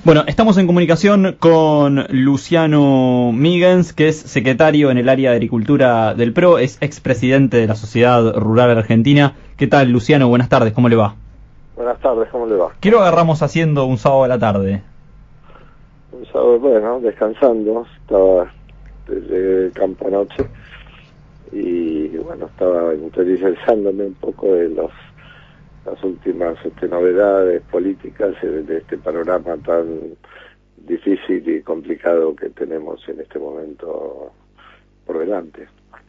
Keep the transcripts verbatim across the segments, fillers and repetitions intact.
Bueno, estamos en comunicación con Luciano Míguens, que es secretario en el área de Agricultura del P R O, es expresidente de la Sociedad Rural Argentina. ¿Qué tal, Luciano? Buenas tardes, ¿cómo le va? Buenas tardes, ¿cómo le va? ¿Qué lo agarramos haciendo un sábado a la tarde? Un sábado, bueno, descansando, estaba desde el campo anoche y bueno, estaba interiorizándome un poco de los las últimas este, novedades políticas de, de este panorama tan difícil y complicado que tenemos en este momento por delante.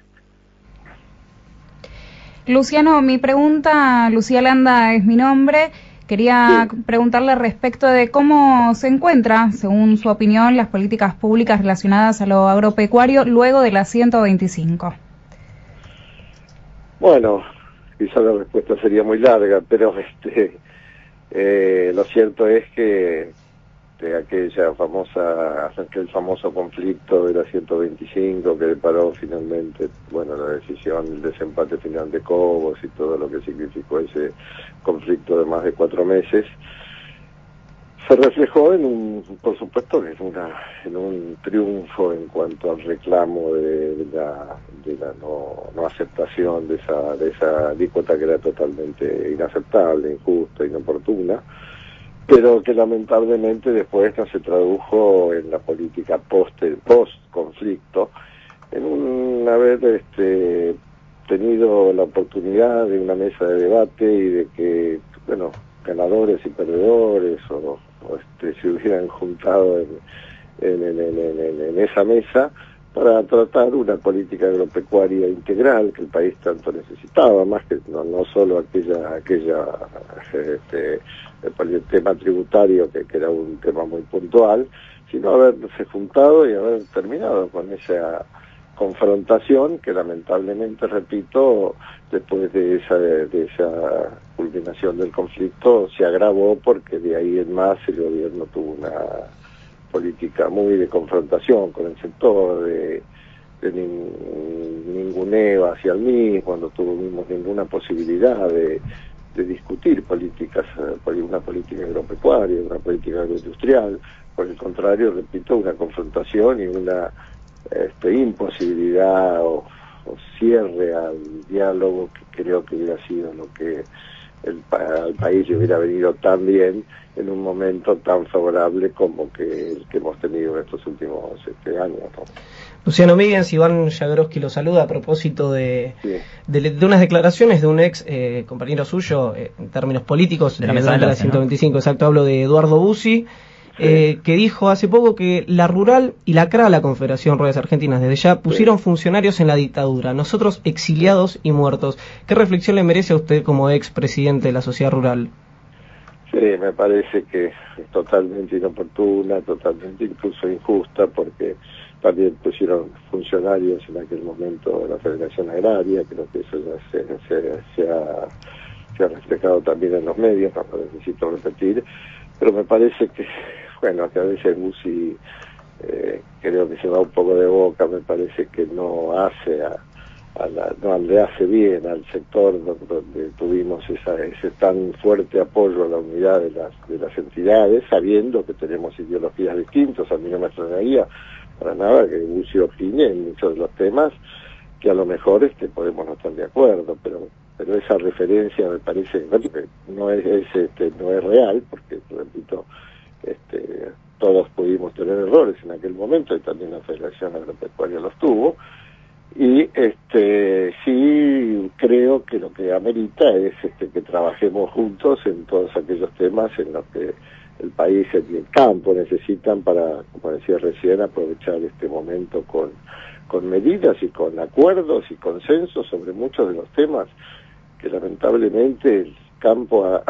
Luciano, mi pregunta, Lucía Landa es mi nombre. Quería sí. preguntarle respecto de cómo se encuentra, según su opinión, las políticas públicas relacionadas a lo agropecuario luego de la ciento veinticinco. Bueno, quizá la respuesta sería muy larga, pero este eh, lo cierto es que de aquella famosa, aquel famoso conflicto de la ciento veinticinco que deparó finalmente, bueno, la decisión, el desempate final de Cobos y todo lo que significó ese conflicto de más de cuatro meses, se reflejó en un, por supuesto, en una, en un triunfo en cuanto al reclamo de, de la, de la no, no aceptación de esa, de esa alícuota que era totalmente inaceptable, injusta, inoportuna, pero que lamentablemente después no se tradujo en la política post post conflicto, en un haber este, tenido la oportunidad de una mesa de debate y de que, bueno, ganadores y perdedores o, o este, se hubieran juntado en, en, en, en, en, en esa mesa para tratar una política agropecuaria integral que el país tanto necesitaba, más que no, no solo aquella aquella este, el tema tributario que, que era un tema muy puntual, sino haberse juntado y haber terminado con esa confrontación que lamentablemente, repito, después de esa de esa culminación del conflicto se agravó porque de ahí en más el gobierno tuvo una política muy de confrontación con el sector, de, de nin, ninguneo hacia el mismo, no tuvimos ninguna posibilidad de, de discutir políticas, una política agropecuaria, una política agroindustrial. Por el contrario, repito, una confrontación y una este, imposibilidad o, o cierre al diálogo que creo que hubiera sido lo que el, al país le hubiera venido tan bien en un momento tan favorable como que el que hemos tenido en estos últimos este, años, ¿no? Luciano Míguens, Iván Jagroski lo saluda a propósito de, sí. de, de unas declaraciones de un ex eh, compañero suyo eh, en términos políticos de la, mesa de la ciento veinticinco, ¿no? Exacto, hablo de Eduardo Bussi, sí. eh, que dijo hace poco que la Rural y la C R A, la Confederación Rurales Argentinas, desde ya pusieron sí. funcionarios en la dictadura, nosotros exiliados y muertos. ¿Qué reflexión le merece a usted como ex presidente de la Sociedad Rural? Sí, me parece que es totalmente inoportuna, totalmente incluso injusta, porque también pusieron funcionarios en aquel momento de la Federación Agraria, creo que eso ya se, se, se, ha, se ha reflejado también en los medios, no lo necesito repetir, pero me parece que, bueno, que a veces Bussi eh, creo que se va un poco de boca, me parece que no hace a, a la, no le hace bien al sector donde, donde tuvimos esa, ese tan fuerte apoyo a la unidad de las, de las entidades, sabiendo que tenemos ideologías distintas. A mí no me extrañaría para nada que Bussi opine en muchos de los temas que a lo mejor este podemos no estar de acuerdo, pero pero esa referencia me parece que no es, es este no es real, porque repito, este todos pudimos tener errores en aquel momento y también la Federación Agropecuaria los tuvo, y este sí creo que lo que amerita es este que trabajemos juntos en todos aquellos temas en los que el país y el campo necesitan para, como decía recién, aprovechar este momento con, con medidas y con acuerdos y consensos sobre muchos de los temas que lamentablemente el campo ha,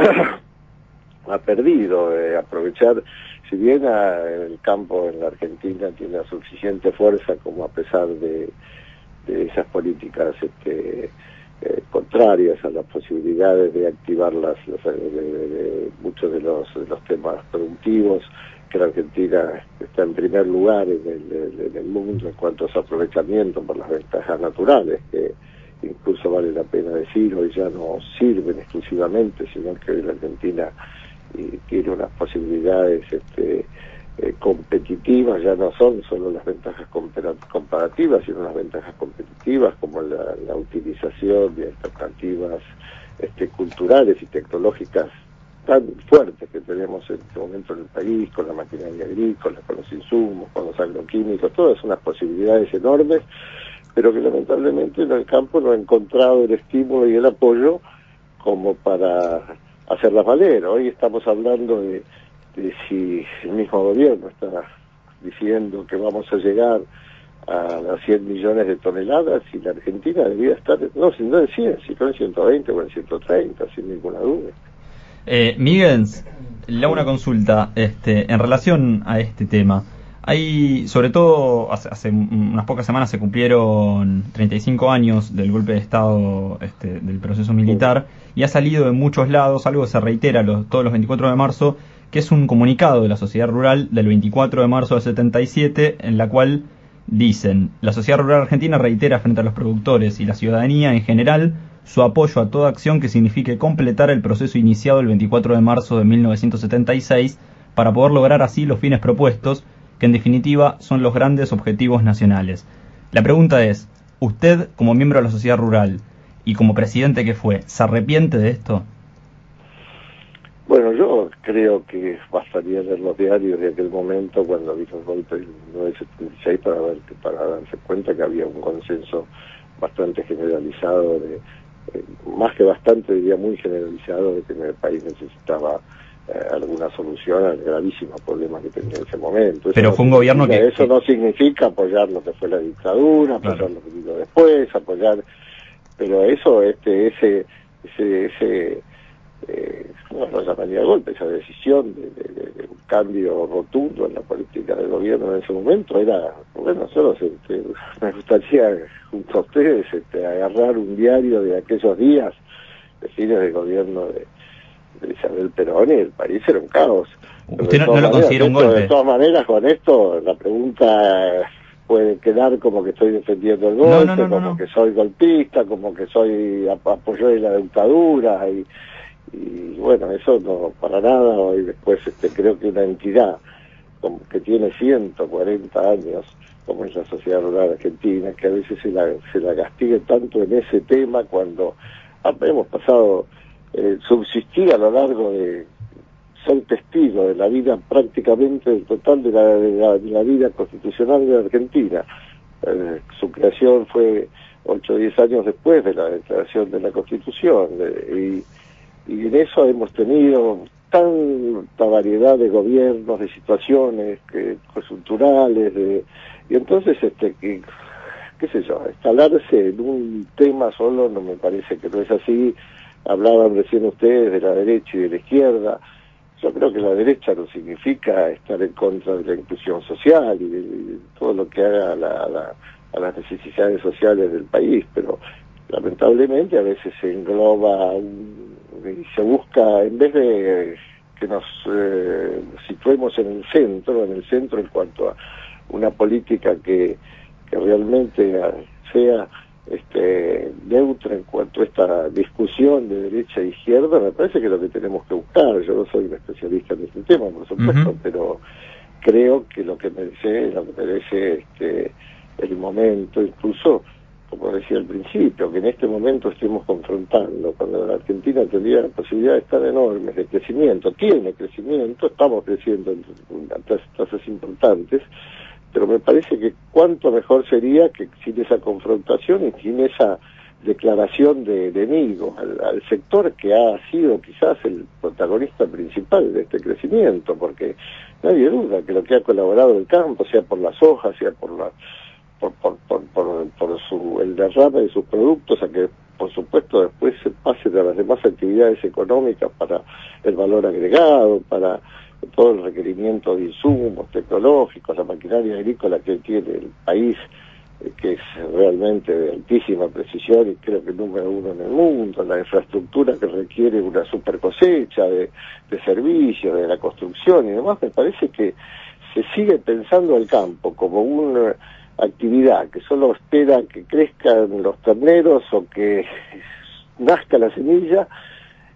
ha perdido. Eh, aprovechar, si bien a, el campo en la Argentina tiene la suficiente fuerza como a pesar de, de esas políticas este, Eh, contrarias a las posibilidades de activar las, las de, de, de muchos de los, de los temas productivos, que la Argentina está en primer lugar en el, en el mundo en cuanto a su aprovechamiento por las ventajas naturales, que incluso vale la pena decir, hoy ya no sirven exclusivamente, sino que hoy la Argentina y tiene unas posibilidades este, eh, competitivas, ya no son solo las ventajas comparativas, sino las ventajas competitivas como la, la utilización de alternativas este, culturales y tecnológicas tan fuertes que tenemos en este momento en el país, con la maquinaria agrícola, con los insumos, con los agroquímicos, todas unas posibilidades enormes, pero que lamentablemente en el campo no ha encontrado el estímulo y el apoyo como para hacerlas valer. Hoy estamos hablando de, de si el mismo gobierno está diciendo que vamos a llegar a las cien millones de toneladas y la Argentina debería estar, no, no en cien, sino en ciento veinte o en ciento treinta, sin ninguna duda. Eh, Miguel, le hago una consulta este, en relación a este tema. Hay, sobre todo, hace, hace unas pocas semanas se cumplieron treinta y cinco años del golpe de Estado este, del proceso militar, y ha salido de muchos lados algo que se reitera los, todos los veinticuatro de marzo, que es un comunicado de la sociedad rural del veinticuatro de marzo del setenta y siete, en la cual dicen: la sociedad rural argentina reitera frente a los productores y la ciudadanía en general su apoyo a toda acción que signifique completar el proceso iniciado el veinticuatro de marzo de mil novecientos setenta y seis para poder lograr así los fines propuestos, que en definitiva son los grandes objetivos nacionales. La pregunta es, ¿usted como miembro de la sociedad rural y como presidente que fue, se arrepiente de esto? Bueno, yo creo que bastaría leer los diarios de aquel momento cuando vino el golpe del mil novecientos setenta y seis para, ver, para darse cuenta que había un consenso bastante generalizado, de, eh, más que bastante, diría muy generalizado, de que el país necesitaba eh, alguna solución al gravísimo problema que tenía en ese momento. Eso Pero no fue un gobierno que... Eso no significa apoyar lo que fue la dictadura, apoyar claro. lo que vino después, apoyar... Pero eso, este, ese, ese, ese eh, no lo llamaría de golpe, esa decisión de, de, de, de un cambio rotundo en la política del gobierno en ese momento era, bueno, nosotros este, me gustaría junto a ustedes este, agarrar un diario de aquellos días, de fines del gobierno de, de Isabel Perón, y el país era un caos. ¿Usted no, no lo considera un golpe? De todas maneras, con esto, la pregunta puede quedar como que estoy defendiendo el golpe, no, no, no, como no, no. que soy golpista, como que soy apoyo de la dictadura, y y bueno, eso no para nada. Y después este, creo que una entidad como que tiene ciento cuarenta años, como es la Sociedad Rural Argentina, que a veces se la, se la castigue tanto en ese tema, cuando hemos pasado, eh, subsistir a lo largo de ser testigo de la vida prácticamente del total de la, de la, de la vida constitucional de la Argentina. Eh, su creación fue ocho o diez años después de la declaración de la Constitución, de, y Y en eso hemos tenido tanta variedad de gobiernos, de situaciones que, coyunturales, de, y entonces, este, que, qué sé yo, instalarse en un tema solo no me parece que no es así. Hablaban recién ustedes de la derecha y de la izquierda. Yo creo que la derecha no significa estar en contra de la inclusión social y de, de todo lo que haga a, la, a, la, a las necesidades sociales del país, pero lamentablemente a veces se engloba un, y se busca, en vez de que nos eh, situemos en el centro, en el centro en cuanto a una política que, que realmente sea este, neutra en cuanto a esta discusión de derecha e izquierda, me parece que es lo que tenemos que buscar. Yo no soy un especialista en este tema, por supuesto, uh-huh. pero creo que lo que merece, lo que merece este, el momento, incluso, como decía al principio, que en este momento estemos confrontando, cuando la Argentina tendría la posibilidad de estar enormes de crecimiento, tiene crecimiento, estamos creciendo en tasas importantes, pero me parece que cuánto mejor sería que sin esa confrontación y sin esa declaración de enemigo al, al sector que ha sido quizás el protagonista principal de este crecimiento, porque nadie duda que lo que ha colaborado el campo, sea por las hojas, sea por la Por, por, por, por, por su, el derrame de sus productos, a que por supuesto después se pase de las demás actividades económicas para el valor agregado, para todo el requerimiento de insumos tecnológicos, la maquinaria agrícola que tiene el país, eh, que es realmente de altísima precisión y creo que número uno en el mundo, la infraestructura que requiere una super cosecha de, de servicios, de la construcción y demás. Me parece que se sigue pensando el campo como un actividad que solo espera que crezcan los terneros o que nazca la semilla,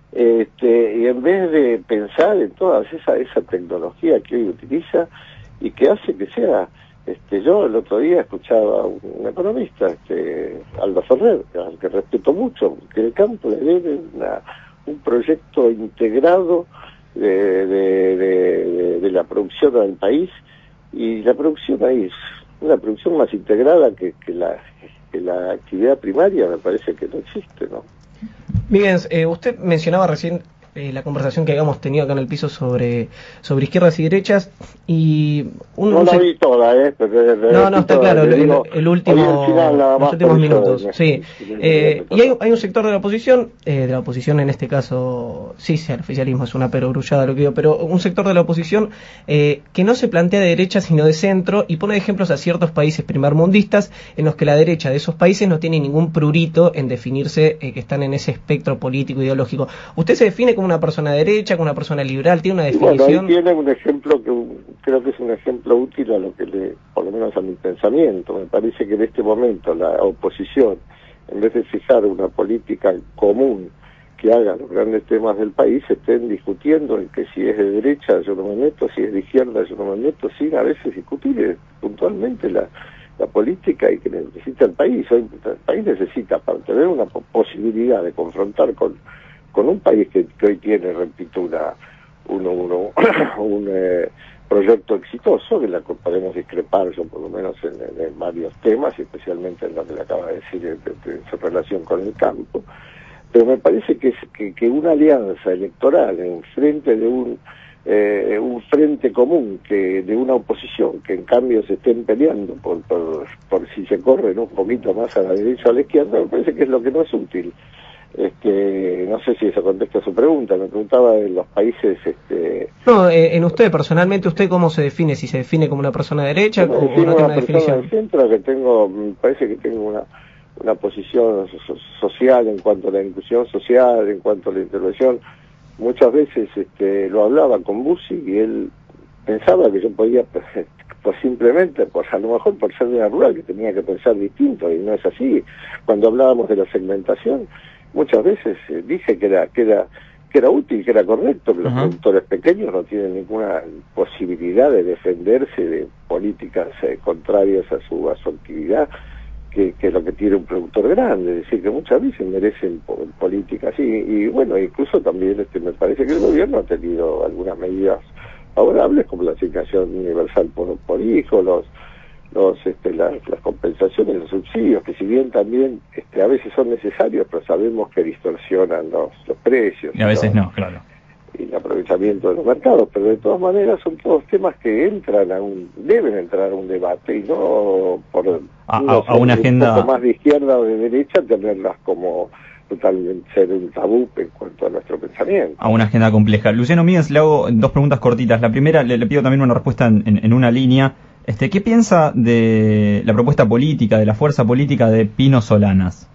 este, y en vez de pensar en toda esa, esa tecnología que hoy utiliza y que hace que sea, este, yo el otro día escuchaba a un economista, este, Aldo Ferrer, al que respeto mucho, que el campo le debe una, un proyecto integrado de, de, de, de la producción del país, y la producción ahí es una producción más integrada que, que, la, que la actividad primaria, me parece que no existe, ¿no? Miguel, eh, usted mencionaba recién eh, la conversación que habíamos tenido acá en el piso sobre sobre izquierdas y derechas, y un, no un la sec... vi toda, ¿eh? Pero, no, no, está toda, claro, el, digo, el último, final, los últimos minutos, me, sí. Me, me eh, y hay, hay un sector de la oposición, eh, de la oposición en este caso, sí, sí, el oficialismo es una perogrullada lo que digo, pero un sector de la oposición eh, que no se plantea de derecha sino de centro, y pone ejemplos a ciertos países primermundistas en los que la derecha de esos países no tiene ningún prurito en definirse eh, que están en ese espectro político ideológico. ¿Usted se define como una persona de derecha, como una persona liberal? ¿Tiene una definición? Bueno, ahí tiene un ejemplo que creo que es un ejemplo útil a lo que le, por lo menos a mi pensamiento. Me parece que en este momento la oposición, en vez de fijar una política común que haga los grandes temas del país, estén discutiendo en que si es de derecha yo no me meto, si es de izquierda yo no me meto, sin a veces discutir puntualmente la, la política y que necesita el país. Hoy el país necesita, para tener una posibilidad de confrontar con, con un país que, que hoy tiene, repito, una, uno, uno, un eh, proyecto exitoso, que la podemos discrepar yo por lo menos en, en, en varios temas, especialmente en lo que le acaba de decir en, en, en su relación con el campo. Pero me parece que, es, que, que una alianza electoral en frente de un eh, un frente común, que de una oposición, que en cambio se estén peleando por, por, por si se corren un poquito más a la derecha o a la izquierda, me parece que es lo que no es útil. Este, no sé si eso contesta su pregunta, me preguntaba de los países... Este, no, eh, en usted personalmente, ¿usted cómo se define? ¿Si se define como una persona de derecha o, o no tiene una definición? De centro, que tengo, me parece que tengo una una posición so social en cuanto a la inclusión social, en cuanto a la intervención. Muchas veces este, lo hablaba con Bussi y él pensaba que yo podía, pues simplemente, por a lo mejor por ser de la rural, que tenía que pensar distinto, y no es así. Cuando hablábamos de la segmentación, muchas veces eh, dije que era, que era que era útil, que era correcto, que los uh-huh. productores pequeños no tienen ninguna posibilidad de defenderse de políticas eh, contrarias a su, a su actividad, que, que es lo que tiene un productor grande, es decir, que muchas veces merecen políticas así, y bueno, incluso también este me parece que el gobierno ha tenido algunas medidas favorables, como la asignación universal por, por hijo, los los este las, las compensaciones, los subsidios, que si bien también este a veces son necesarios, pero sabemos que distorsionan los, los precios. Y a veces no, no claro. Y el aprovechamiento de los mercados, pero de todas maneras son todos temas que entran a un, deben entrar a un debate, y no por a, no a, a una agenda un poco más de izquierda o de derecha tenerlas como totalmente ser un tabú en cuanto a nuestro pensamiento. A una agenda compleja. Luciano Míguez, le hago dos preguntas cortitas. La primera, le, le pido también una respuesta en, en, en una línea. Este, ¿qué piensa de la propuesta política, de la fuerza política de Pino Solanas?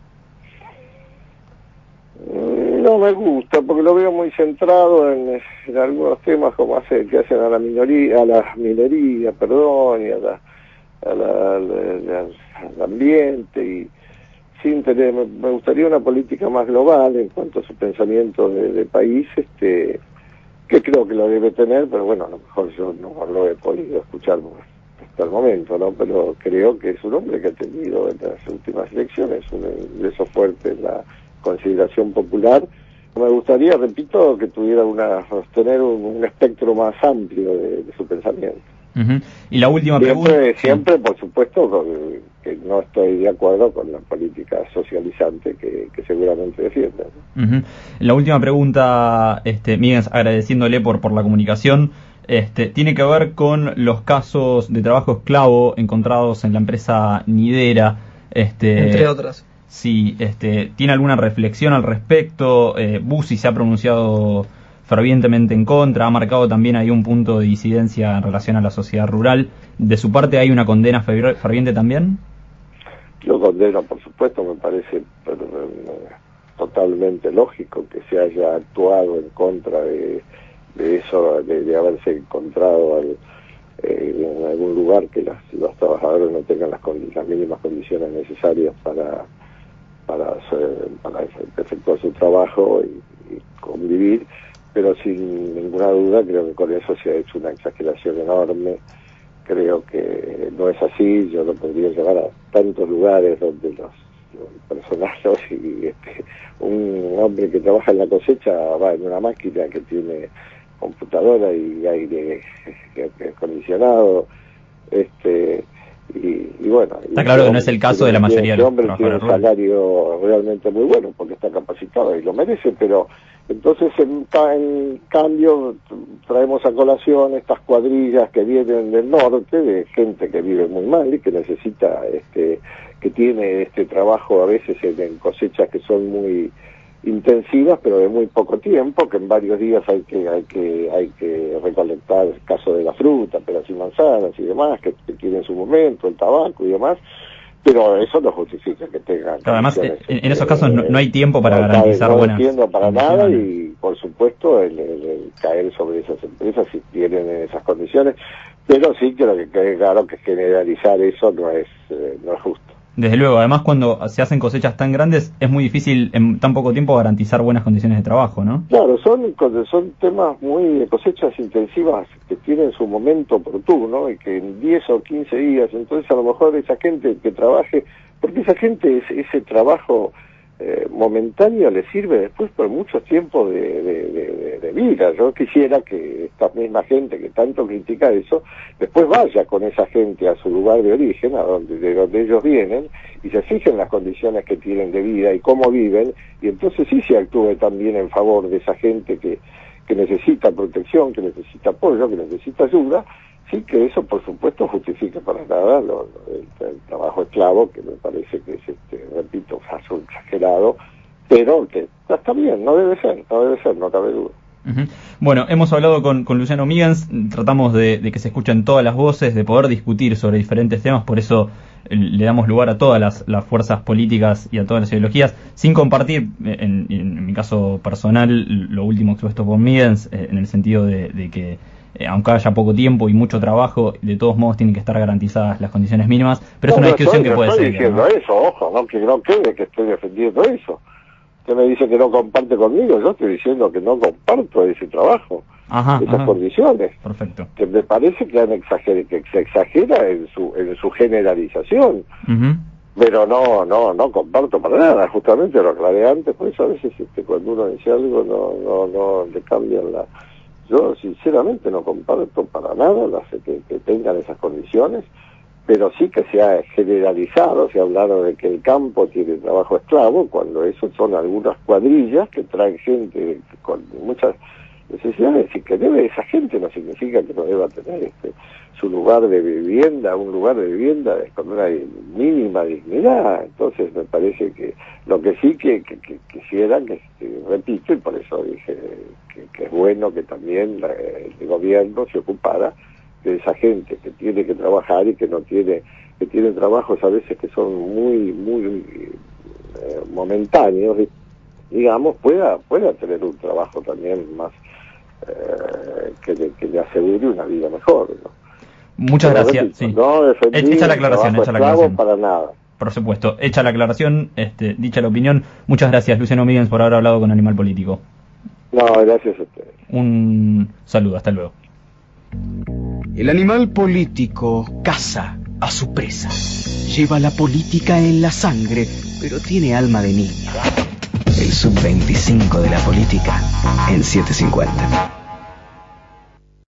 No me gusta, porque lo veo muy centrado en, en algunos temas como hace, que hacen a la minoría, a la minería, perdón, y a la, a la, a la, al ambiente, y sin tener, me, me gustaría una política más global en cuanto a su pensamiento de, de país, este, que creo que lo debe tener, pero bueno, a lo mejor yo no lo he podido escuchar hasta el momento, ¿no? Pero creo que es un hombre que ha tenido en las últimas elecciones un ingreso fuerte en la consideración popular. Me gustaría, repito, que tuviera una, tener un, un espectro más amplio de, de su pensamiento. Uh-huh. Y la última siempre, pregunta... Siempre, por supuesto, que no estoy de acuerdo con la política socializante que, que seguramente defiende. Uh-huh. La última pregunta, este, Miguel, agradeciéndole por, por la comunicación, este, tiene que ver con los casos de trabajo esclavo encontrados en la empresa Nidera. Este, entre otras. Si este, tiene alguna reflexión al respecto. eh, Bussi se ha pronunciado fervientemente en contra, ha marcado también ahí un punto de disidencia en relación a la sociedad rural. ¿De su parte hay una condena ferviente también? Yo condeno, por supuesto, me parece pero, eh, totalmente lógico que se haya actuado en contra de, de eso, de, de haberse encontrado al, eh, en algún lugar que las, los trabajadores no tengan las, las mínimas condiciones necesarias para para, para efectuar su trabajo y, y convivir, pero sin ninguna duda creo que con eso se ha hecho una exageración enorme. Creo que no es así. Yo lo podría llevar a tantos lugares donde los, los personajes y este, un hombre que trabaja en la cosecha va en una máquina que tiene computadora y aire acondicionado, este y, y bueno, está claro que no es el caso de la mayoría de los trabajadores. Este hombre tiene un salario realmente muy bueno porque está capacitado y lo merece, pero entonces en, en cambio traemos a colación estas cuadrillas que vienen del norte, de gente que vive muy mal y que necesita, este que tiene este trabajo a veces en, en cosechas que son muy intensivas, pero de muy poco tiempo, que en varios días hay que hay que hay que recolectar el caso de la fruta, peras y manzanas y demás, que, que tienen su momento, el tabaco y demás, pero eso no justifica que tengan. Claro, además, en, en esos casos no, no hay tiempo para no, garantizar no buenas. No entiendo para nada y, por supuesto, el, el, el caer sobre esas empresas si tienen esas condiciones, pero sí creo que quede claro que generalizar eso no es eh, no es justo. Desde luego, además cuando se hacen cosechas tan grandes es muy difícil en tan poco tiempo garantizar buenas condiciones de trabajo, ¿no? Claro, son son temas muy cosechas intensivas que tienen su momento oportuno y que en diez o quince días, entonces a lo mejor esa gente que trabaje, porque esa gente, ese trabajo eh, momentáneo le sirve después por mucho tiempo de, de, de, de vida. Yo quisiera que esta misma gente que tanto critica eso, después vaya con esa gente a su lugar de origen, a donde, de donde ellos vienen, y se fijen las condiciones que tienen de vida y cómo viven, y entonces sí se actúe también en favor de esa gente que, que necesita protección, que necesita apoyo, que necesita ayuda. Sí que eso, por supuesto, justifica para nada lo, lo, el, el trabajo esclavo, que me parece que es, este, repito, caso exagerado, pero que está bien, no debe ser, no debe ser, no cabe duda. Uh-huh. Bueno, hemos hablado con, con Luciano Míguens, tratamos de, de que se escuchen todas las voces, de poder discutir sobre diferentes temas, por eso le damos lugar a todas las, las fuerzas políticas y a todas las ideologías, sin compartir, en, en mi caso personal, lo último expuesto por Míguens, eh, en el sentido de, de que Eh, aunque haya poco tiempo y mucho trabajo, de todos modos tienen que estar garantizadas las condiciones mínimas, pero no, es una discusión estoy, que puede estoy ser. diciendo ¿no? eso, ojo, no que no quede que estoy defendiendo eso. Usted me dice que no comparte conmigo, yo estoy diciendo que no comparto ese trabajo, ajá, esas ajá. condiciones. Perfecto. Que me parece que, han exager que se exagera en su en su generalización. Uh-huh. Pero no, no, no comparto para nada, justamente lo aclaré antes, por eso a veces este, cuando uno dice algo no, no, no le cambian la... Yo sinceramente no comparto para nada las que, que tengan esas condiciones, pero sí que se ha generalizado, se ha hablado de que el campo tiene trabajo esclavo, cuando eso son algunas cuadrillas que traen gente con muchas necesidades, y que debe esa gente no significa que no deba tener este su lugar de vivienda, un lugar de vivienda con una mínima dignidad. Entonces me parece que lo que sí que, que, que quisiera, que, que repito, y por eso dije que, que es bueno que también la, el gobierno se ocupara de esa gente que tiene que trabajar y que no tiene, que tiene trabajos a veces que son muy, muy eh, momentáneos, digamos, pueda, pueda tener un trabajo también más eh, que, le, que le asegure una vida mejor, ¿no? Muchas Pero gracias. Sí. No defendí hecha la aclaración, hecha la aclaración. Para nada. Por supuesto, hecha la aclaración, este, dicha la opinión. Muchas gracias, Luciano Míguens, por haber hablado con Animal Político. No, gracias a ustedes. Un saludo, hasta luego. El animal político caza a su presa. Lleva la política en la sangre, pero tiene alma de niño. El sub veinticinco de la política en setecientos cincuenta.